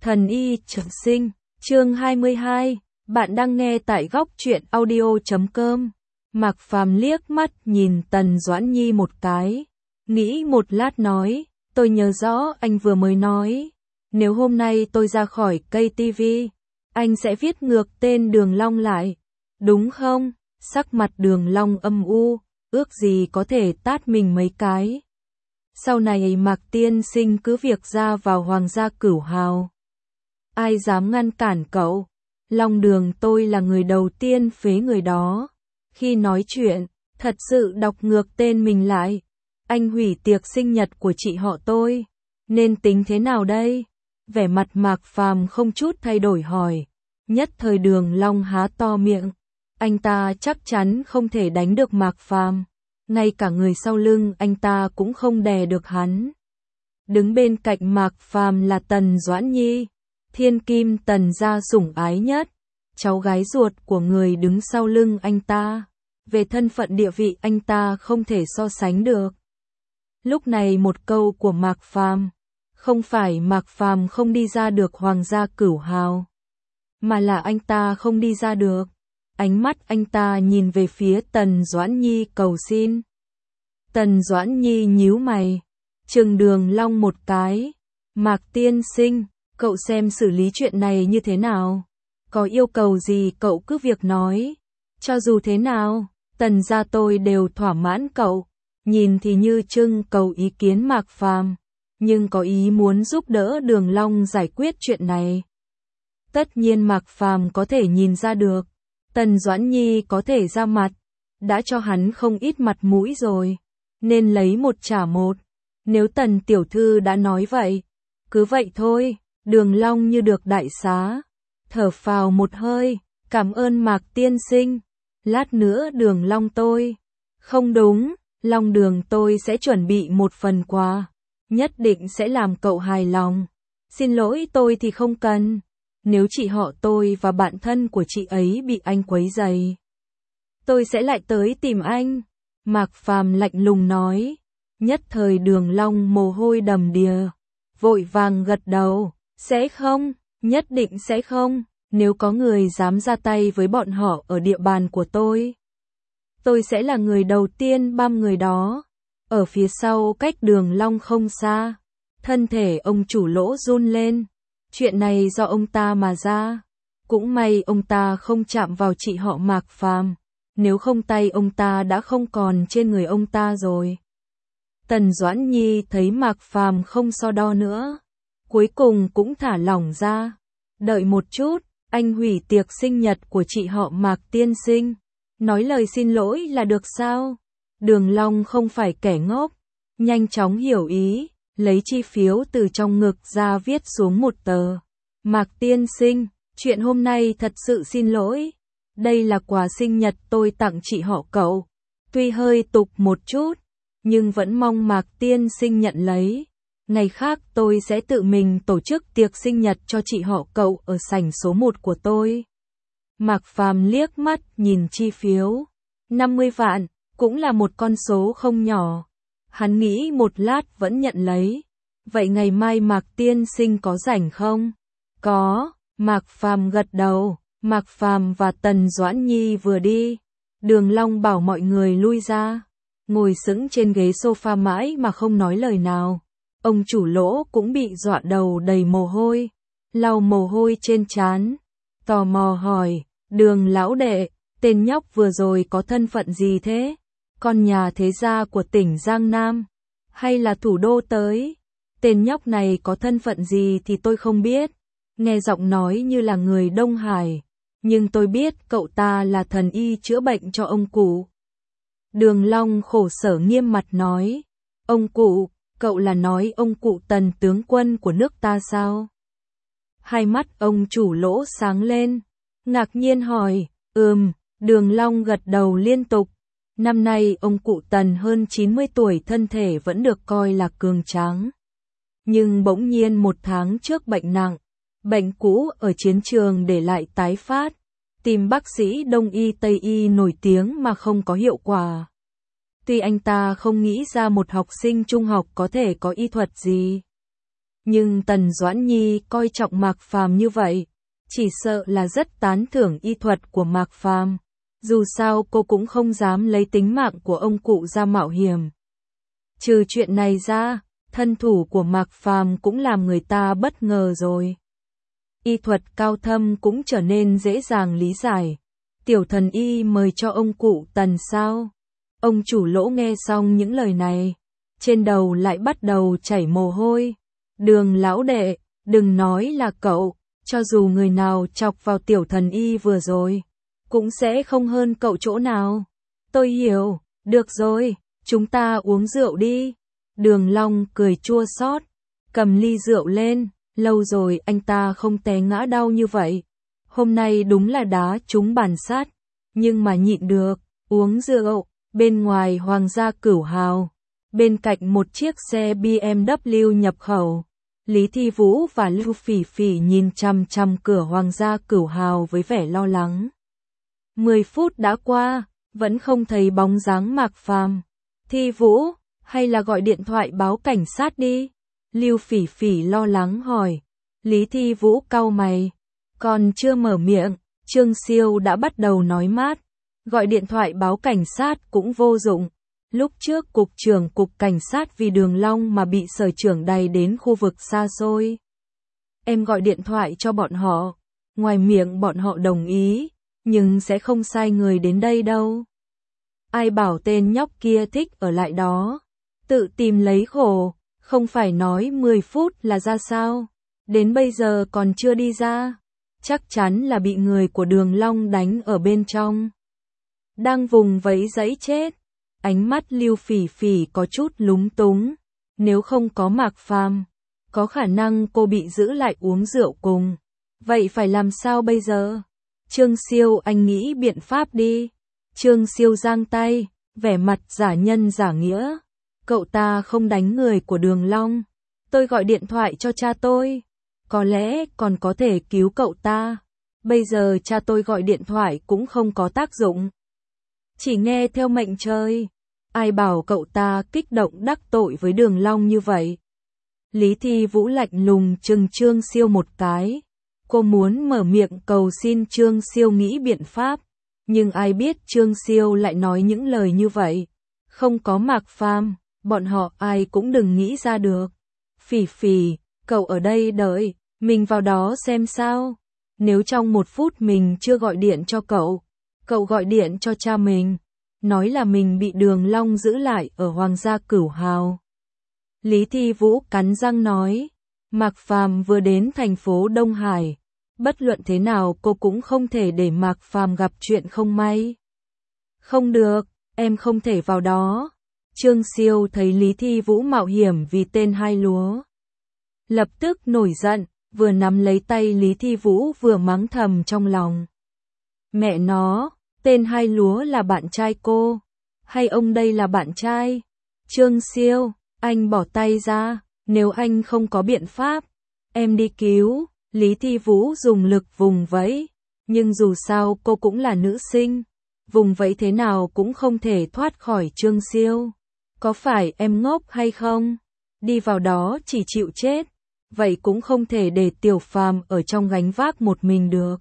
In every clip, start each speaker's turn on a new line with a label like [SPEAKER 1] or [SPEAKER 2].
[SPEAKER 1] Thần y trọng sinh, chương 22, bạn đang nghe tại góc truyện audio.com. Mạc Phàm liếc mắt nhìn Tần Doãn Nhi một cái, nghĩ một lát nói, tôi nhớ rõ anh vừa mới nói, nếu hôm nay tôi ra khỏi cây tivi, anh sẽ viết ngược tên Đường Long lại, đúng không? Sắc mặt Đường Long âm u, ước gì có thể tát mình mấy cái. Sau này Mạc tiên sinh cứ việc ra vào Hoàng gia Cửu Hào, ai dám ngăn cản cậu? Long Đường tôi là người đầu tiên phế người đó. Khi nói chuyện, thật sự đọc ngược tên mình lại. Anh hủy tiệc sinh nhật của chị họ tôi, nên tính thế nào đây? Vẻ mặt Mạc Phàm không chút thay đổi hỏi. Nhất thời Đường Long há to miệng. Anh ta chắc chắn không thể đánh được Mạc Phàm, ngay cả người sau lưng anh ta cũng không đè được hắn. Đứng bên cạnh Mạc Phàm là Tần Doãn Nhi, thiên kim Tần gia sủng ái nhất, cháu gái ruột của người đứng sau lưng anh ta. Về thân phận địa vị anh ta không thể so sánh được. Lúc này một câu của Mạc Phàm, không phải Mạc Phàm không đi ra được Hoàng gia Cửu Hào, mà là anh ta không đi ra được. Ánh mắt anh ta nhìn về phía Tần Doãn Nhi cầu xin. Tần Doãn Nhi nhíu mày, trừng Đường Long một cái. Mạc tiên sinh, cậu xem xử lý chuyện này như thế nào? Có yêu cầu gì cậu cứ việc nói. Cho dù thế nào, Tần gia tôi đều thỏa mãn cậu. Nhìn thì như trưng cầu ý kiến Mạc Phàm, nhưng có ý muốn giúp đỡ Đường Long giải quyết chuyện này. Tất nhiên Mạc Phàm có thể nhìn ra được, Tần Doãn Nhi có thể ra mặt, đã cho hắn không ít mặt mũi rồi, nên lấy một trả một. Nếu Tần tiểu thư đã nói vậy, cứ vậy thôi. Đường Long như được đại xá, thở phào một hơi, cảm ơn Mạc tiên sinh. Lát nữa Đường Long tôi, không đúng, Long Đường tôi sẽ chuẩn bị một phần quà, nhất định sẽ làm cậu hài lòng. Xin lỗi tôi thì không cần, nếu chị họ tôi và bạn thân của chị ấy bị anh quấy rầy, tôi sẽ lại tới tìm anh. Mạc Phàm lạnh lùng nói. Nhất thời Đường Long mồ hôi đầm đìa, vội vàng gật đầu. Sẽ không, nhất định sẽ không, nếu có người dám ra tay với bọn họ ở địa bàn của tôi sẽ là người đầu tiên băm người đó. Ở phía sau cách Đường Long không xa, thân thể ông chủ Lỗ run lên, chuyện này do ông ta mà ra. Cũng may ông ta không chạm vào chị họ Mạc Phàm, nếu không tay ông ta đã không còn trên người ông ta rồi. Tần Doãn Nhi thấy Mạc Phàm không so đo nữa, cuối cùng cũng thả lỏng ra. Đợi một chút, anh hủy tiệc sinh nhật của chị họ Mạc tiên sinh, nói lời xin lỗi là được sao? Đường Long không phải kẻ ngốc, nhanh chóng hiểu ý, lấy chi phiếu từ trong ngực ra viết xuống một tờ. Mạc tiên sinh, chuyện hôm nay thật sự xin lỗi. Đây là quà sinh nhật tôi tặng chị họ cậu, tuy hơi tục một chút, nhưng vẫn mong Mạc tiên sinh nhận lấy. Ngày khác tôi sẽ tự mình tổ chức tiệc sinh nhật cho chị họ cậu ở sảnh số 1 của tôi. Mạc Phàm liếc mắt nhìn chi phiếu. 50 vạn, cũng là một con số không nhỏ. Hắn nghĩ một lát vẫn nhận lấy. Vậy ngày mai Mạc tiên sinh có rảnh không? Có, Mạc Phàm gật đầu. Mạc Phàm và Tần Doãn Nhi vừa đi, Đường Long bảo mọi người lui ra, ngồi sững trên ghế sofa mãi mà không nói lời nào. Ông chủ Lỗ cũng bị dọa đầu đầy mồ hôi, lau mồ hôi trên trán, tò mò hỏi, Đường lão đệ, tên nhóc vừa rồi có thân phận gì thế? Con nhà thế gia của tỉnh Giang Nam, hay là thủ đô tới? Tên nhóc này có thân phận gì thì tôi không biết, nghe giọng nói như là người Đông Hải, nhưng tôi biết cậu ta là thần y chữa bệnh cho ông cụ. Đường Long khổ sở nghiêm mặt nói, ông cụ, cậu là nói ông cụ Tần tướng quân của nước ta sao? Hai mắt ông chủ Lỗ sáng lên, ngạc nhiên hỏi, Đường Long gật đầu liên tục. Năm nay ông cụ Tần hơn 90 tuổi, thân thể vẫn được coi là cường tráng. Nhưng bỗng nhiên một tháng trước bệnh nặng, bệnh cũ ở chiến trường để lại tái phát, tìm bác sĩ Đông y Tây y nổi tiếng mà không có hiệu quả. Tuy anh ta không nghĩ ra một học sinh trung học có thể có y thuật gì, Nhưng Tần Doãn Nhi coi trọng Mạc Phàm như vậy, chỉ sợ là rất tán thưởng y thuật của Mạc Phàm. Dù sao cô cũng không dám lấy tính mạng của ông cụ ra mạo hiểm. Trừ chuyện này ra, thân thủ của Mạc Phàm cũng làm người ta bất ngờ rồi. Y thuật cao thâm cũng trở nên dễ dàng lý giải. Tiểu thần y mời cho ông cụ Tần sao? Ông chủ Lỗ nghe xong những lời này, trên đầu lại bắt đầu chảy mồ hôi. Đường lão đệ, đừng nói là cậu, cho dù người nào chọc vào tiểu thần y vừa rồi, cũng sẽ không hơn cậu chỗ nào. Tôi hiểu, được rồi, chúng ta uống rượu đi. Đường Long cười chua xót, cầm ly rượu lên, lâu rồi anh ta không té ngã đau như vậy. Hôm nay đúng là đá trúng bàn sát, nhưng mà nhịn được, uống rượu, bên ngoài Hoàng gia Cửu Hào, bên cạnh một chiếc xe BMW nhập khẩu. Lý Thi Vũ và Lưu Phỉ Phỉ nhìn chằm chằm cửa Hoàng gia Cửu Hào với vẻ lo lắng. 10 phút đã qua, vẫn không thấy bóng dáng Mạc Phàm. Thi Vũ, hay là gọi điện thoại báo cảnh sát đi? Lưu Phỉ Phỉ lo lắng hỏi. Lý Thi Vũ cau mày, còn chưa mở miệng, Trương Siêu đã bắt đầu nói mát. Gọi điện thoại báo cảnh sát cũng vô dụng. Lúc trước cục trưởng cục cảnh sát vì Đường Long mà bị sở trưởng đày đến khu vực xa xôi. Em gọi điện thoại cho bọn họ, ngoài miệng bọn họ đồng ý, nhưng sẽ không sai người đến đây đâu. Ai bảo tên nhóc kia thích ở lại đó, tự tìm lấy khổ, không phải nói 10 phút là ra sao, đến bây giờ còn chưa đi ra, chắc chắn là bị người của Đường Long đánh ở bên trong. Đang vùng vẫy giãy chết. Ánh mắt Lưu Phỉ Phỉ có chút lúng túng, nếu không có Mạc Phàm, có khả năng cô bị giữ lại uống rượu cùng. Vậy phải làm sao bây giờ? Trương Siêu, anh nghĩ biện pháp đi. Trương Siêu giang tay, vẻ mặt giả nhân giả nghĩa. Cậu ta không đánh người của Đường Long. Tôi gọi điện thoại cho cha tôi, có lẽ còn có thể cứu cậu ta. Bây giờ cha tôi gọi điện thoại cũng không có tác dụng. Chỉ nghe theo mệnh trời. Ai bảo cậu ta kích động đắc tội với Đường Long như vậy? Lý Thi Vũ lạnh lùng trừng Trương Siêu một cái. Cô muốn mở miệng cầu xin Trương Siêu nghĩ biện pháp, nhưng ai biết Trương Siêu lại nói những lời như vậy. Không có Mạc Phàm, bọn họ ai cũng đừng nghĩ ra được. Phỉ Phỉ, cậu ở đây đợi, mình vào đó xem sao. Nếu trong 1 phút mình chưa gọi điện cho cậu, cậu gọi điện cho cha mình, nói là mình bị Đường Long giữ lại ở Hoàng gia Cửu Hào. Lý Thi Vũ cắn răng nói, Mạc Phàm vừa đến thành phố Đông Hải, bất luận thế nào cô cũng không thể để Mạc Phàm gặp chuyện không may. Không được, em không thể vào đó. Trương Siêu thấy Lý Thi Vũ mạo hiểm vì tên Hai Lúa, lập tức nổi giận, vừa nắm lấy tay Lý Thi Vũ vừa mắng thầm trong lòng. Mẹ nó, tên Hai Lúa là bạn trai cô, hay ông đây là bạn trai? Trương Siêu, anh bỏ tay ra, nếu anh không có biện pháp, em đi cứu. Lý Thi Vũ dùng lực vùng vẫy, nhưng dù sao cô cũng là nữ sinh, vùng vẫy thế nào cũng không thể thoát khỏi Trương Siêu. Có phải em ngốc hay không? Đi vào đó chỉ chịu chết, vậy cũng không thể để Tiểu Phàm ở trong gánh vác một mình được.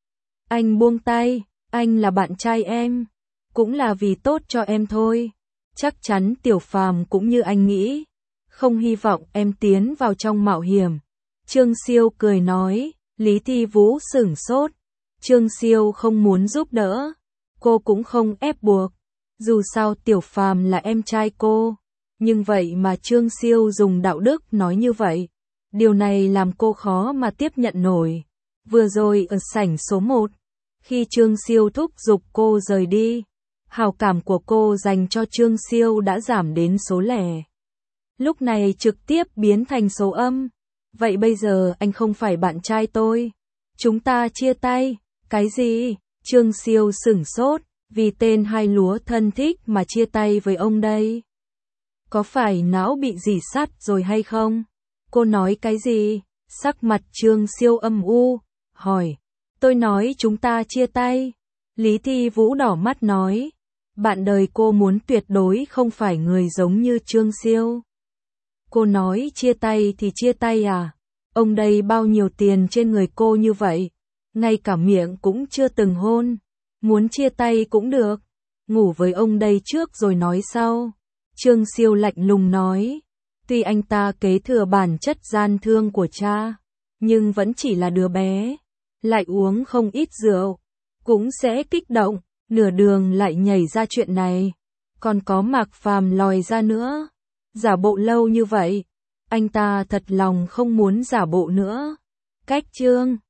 [SPEAKER 1] Anh buông tay, anh là bạn trai em, cũng là vì tốt cho em thôi. Chắc chắn Tiểu Phàm cũng như anh nghĩ, không hy vọng em tiến vào trong mạo hiểm. Trương Siêu cười nói. Lý Thi Vũ sửng sốt. Trương Siêu không muốn giúp đỡ, cô cũng không ép buộc. Dù sao Tiểu Phàm là em trai cô, nhưng vậy mà Trương Siêu dùng đạo đức nói như vậy, điều này làm cô khó mà tiếp nhận nổi. Vừa rồi ở sảnh số 1, khi Trương Siêu thúc giục cô rời đi, hào cảm của cô dành cho Trương Siêu đã giảm đến số lẻ. Lúc này trực tiếp biến thành số âm. Vậy bây giờ anh không phải bạn trai tôi, chúng ta chia tay. Cái gì? Trương Siêu sửng sốt, vì tên Hai Lúa thân thích mà chia tay với ông đây. Có phải não bị rỉ sắt rồi hay không? Cô nói cái gì? Sắc mặt Trương Siêu âm u, hỏi. Tôi nói chúng ta chia tay. Lý Thi Vũ đỏ mắt nói. Bạn đời cô muốn tuyệt đối không phải người giống như Trương Siêu. Cô nói chia tay thì chia tay à? Ông đây bao nhiêu tiền trên người cô như vậy, ngay cả miệng cũng chưa từng hôn, muốn chia tay cũng được, ngủ với ông đây trước rồi nói sau. Trương Siêu lạnh lùng nói, tuy anh ta kế thừa bản chất gian thương của cha, nhưng vẫn chỉ là đứa bé, lại uống không ít rượu, cũng sẽ kích động, nửa đường lại nhảy ra chuyện này, còn có Mạc Phàm lòi ra nữa, giả bộ lâu như vậy, anh ta thật lòng không muốn giả bộ nữa. Cách Trương